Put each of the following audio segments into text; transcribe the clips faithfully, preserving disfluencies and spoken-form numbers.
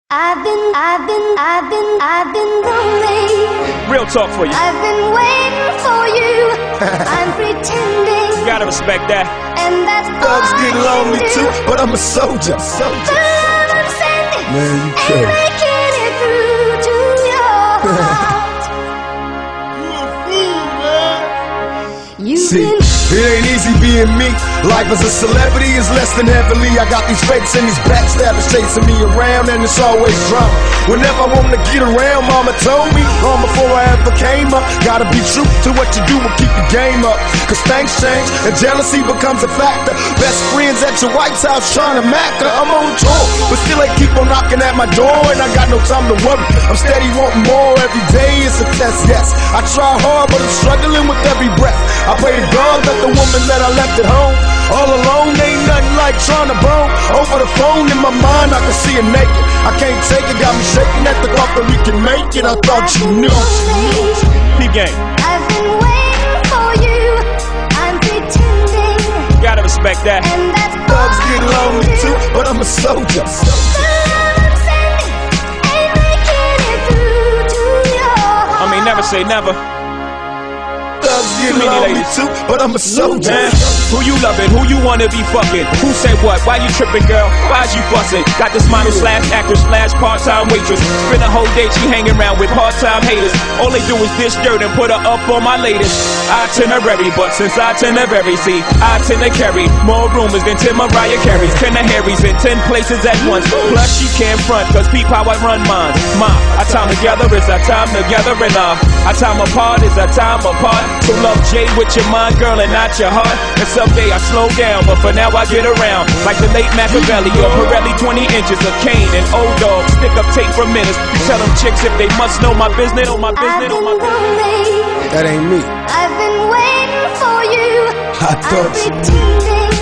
I've been, I've been, I've been, I've been lonely. Real talk for you. I've been waiting for you. I'm pretending. You gotta respect that. And that's Thugs all get I lonely can do. too, but I'm a soldier. The soldier. love I'm sending Man, you ain't crazy. making it through to your heart. You've See, been it ain't easy being me. Life as a celebrity is less than heavily. I got these fakes and these backstabbers chasing me around, and it's always drama. Whenever I wanna get around, mama told me long before I ever came up, gotta be true to what you do and keep the game up. Cause things change and jealousy becomes a factor. Best friends at your White House trying to mack her. I'm on tour, but still they keep on knocking at my door, and I got no time to worry. I'm steady wanting more. Every day is a test, yes. I try hard, but I'm struggling with every breath. I pray to God that the woman that I left at home all alone ain't nothing like trying to bone. Over the phone in my mind I can see her naked. I can't take it, got me shaking at the thought that we can make it. I thought you knew. P game. I've been waiting for you. I'm pretending. You gotta respect that. And that's Thugs all get I lonely can do. too, but I'm a soldier. The love I'm sending ain't making it through to your heart. I mean, never say never. Thugs get Too many lonely ladies. too, but I'm a soldier. Man, who you loving? Who you wanna be fucking? Who said what? Why you tripping, girl? Why's you fussing? Got this model slash actor slash part-time waitress. Spend a whole day she hanging around with part-time haters. All they do is dish dirt and put her up on my latest itinerary. But since itinerary, see, I tend to carry more rumors than Tim Mariah carries. Ten of Harry's in ten places at once. Plus she can't front, cause peep how I run mine. Ma, our time together is our time together, and uh, our time apart is our time apart. So love Jay with your mind, girl, and not your heart. And someday I slow down, but for now I get around. Like the late Machiavelli or Pirelli, twenty inches of cane and old dog. Stick up tape for minutes. You tell them chicks if they must know my business, know my I've business, know been my business. lonely. That ain't me. I've been waiting for you. I I'm thought you knew. pretending.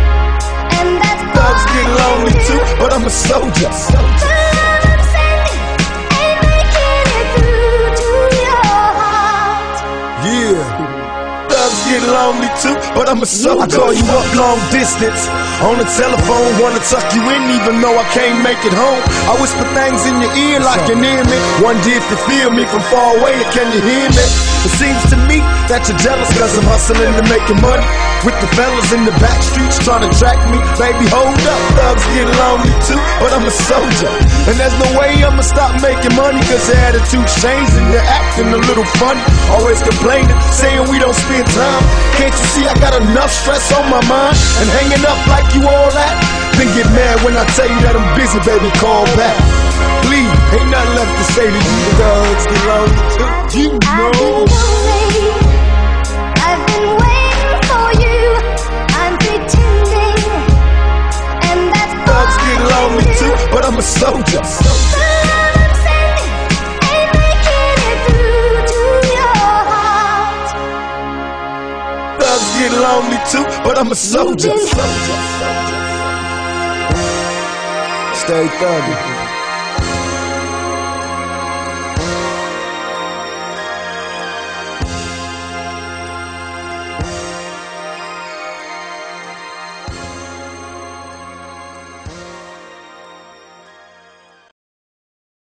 And that's all Thugs get I lonely can do. too, but I'm a soldier. The love I'm sending ain't making it through to your heart. Yeah. Thugs get lonely too, but I'm a soldier. I call you up long distance on the telephone, wanna tuck you in even though I can't make it home. I whisper things in your ear like you near me. Wonder if you feel me from far away, can you hear me? It seems to me that you're jealous cause I'm hustling to making money with the fellas in the back streets trying to track me. Baby, hold up, thugs get lonely too, but I'm a soldier. And there's no way I'ma stop making money cause your attitude's changing, you're acting a little funny, always complaining, saying we don't spend time. Can't you see I got enough stress on my mind and hanging up like you all that? Then get mad when I tell you that I'm busy, baby, call back. Please, ain't nothing left to say to you. Thugs get lonely too, you I've been know. lonely. I've been waiting for you. I'm pretending. And that's all Thugs get I lonely can do. too, but I'm a soldier. The love I'm sending ain't making it through to your heart. Thugs get lonely too, but I'm a soldier. You've been- Stay thugging.